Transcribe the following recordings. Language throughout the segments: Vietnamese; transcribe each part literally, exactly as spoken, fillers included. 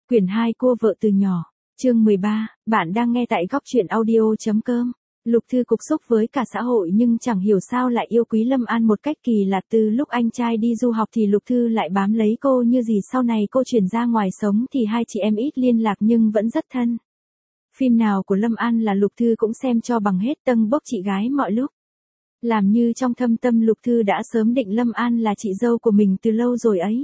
Quyển hai Cua vợ từ nhỏ. Chương mười ba, bạn đang nghe tại góc truyện audio chấm com. Lục Thư cục xúc với cả xã hội nhưng chẳng hiểu sao lại yêu quý Lâm An một cách kỳ lạ. Từ lúc anh trai đi du học thì Lục Thư lại bám lấy cô như gì, sau này cô chuyển ra ngoài sống thì hai chị em ít liên lạc nhưng vẫn rất thân. Phim nào của Lâm An là Lục Thư cũng xem cho bằng hết, tâng bốc chị gái mọi lúc. Làm như trong thâm tâm Lục Thư đã sớm định Lâm An là chị dâu của mình từ lâu rồi ấy.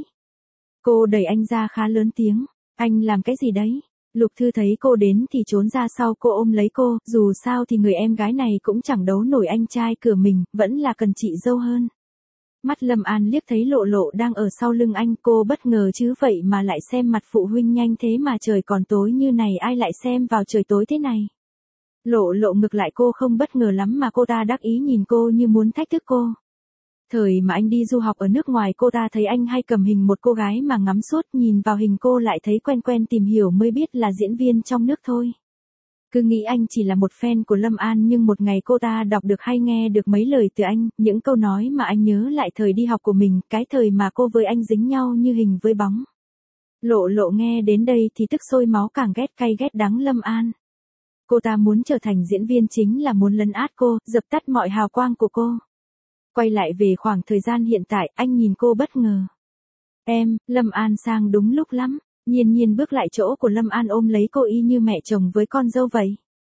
Cô đẩy anh ra khá lớn tiếng. Anh làm cái gì đấy? Lục Thư thấy cô đến thì trốn ra sau cô ôm lấy cô, dù sao thì người em gái này cũng chẳng đấu nổi anh trai cửa mình, vẫn là cần chị dâu hơn. Mắt Lâm An liếc thấy Lộ Lộ đang ở sau lưng anh, cô bất ngờ chứ vậy mà lại xem mặt phụ huynh nhanh thế, mà trời còn tối như này ai lại xem vào trời tối thế này. Lộ Lộ ngược lại cô không bất ngờ lắm mà cô ta đắc ý nhìn cô như muốn thách thức cô. Thời mà anh đi du học ở nước ngoài cô ta thấy anh hay cầm hình một cô gái mà ngắm suốt, nhìn vào hình cô lại thấy quen quen, tìm hiểu mới biết là diễn viên trong nước thôi. Cứ nghĩ anh chỉ là một fan của Lâm An, nhưng một ngày cô ta đọc được hay nghe được mấy lời từ anh, những câu nói mà anh nhớ lại thời đi học của mình, cái thời mà cô với anh dính nhau như hình với bóng. Lộ Lộ nghe đến đây thì tức sôi máu, càng ghét cay ghét đắng Lâm An. Cô ta muốn trở thành diễn viên chính là muốn lấn át cô, dập tắt mọi hào quang của cô. Quay lại về khoảng thời gian hiện tại, anh nhìn cô bất ngờ. Em, Lâm An sang đúng lúc lắm. Nhiên Nhiên bước lại chỗ của Lâm An ôm lấy cô y như mẹ chồng với con dâu vậy.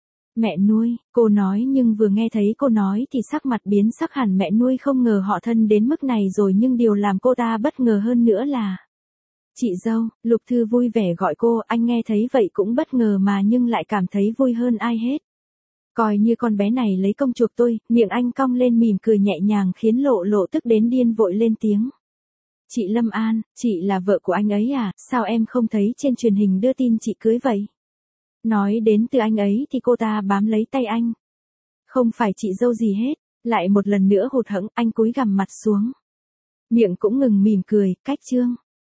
Mẹ nuôi, cô nói, nhưng vừa nghe thấy cô nói thì sắc mặt biến sắc hẳn. Mẹ nuôi, không ngờ họ thân đến mức này rồi, nhưng điều làm cô ta bất ngờ hơn nữa là... Chị dâu, Lục Thư vui vẻ gọi cô, anh nghe thấy vậy cũng bất ngờ mà nhưng lại cảm thấy vui hơn ai hết. Coi như con bé này lấy công chuộc tôi, miệng anh cong lên mỉm cười nhẹ nhàng khiến Lộ Lộ tức đến điên, vội lên tiếng. Chị Lâm An, chị là vợ của anh ấy à, sao em không thấy trên truyền hình đưa tin chị cưới vậy? Nói đến từ anh ấy thì cô ta bám lấy tay anh. Không phải chị dâu gì hết, lại một lần nữa hụt hẫng, anh cúi gằm mặt xuống. Miệng cũng ngừng mỉm cười, cách chương.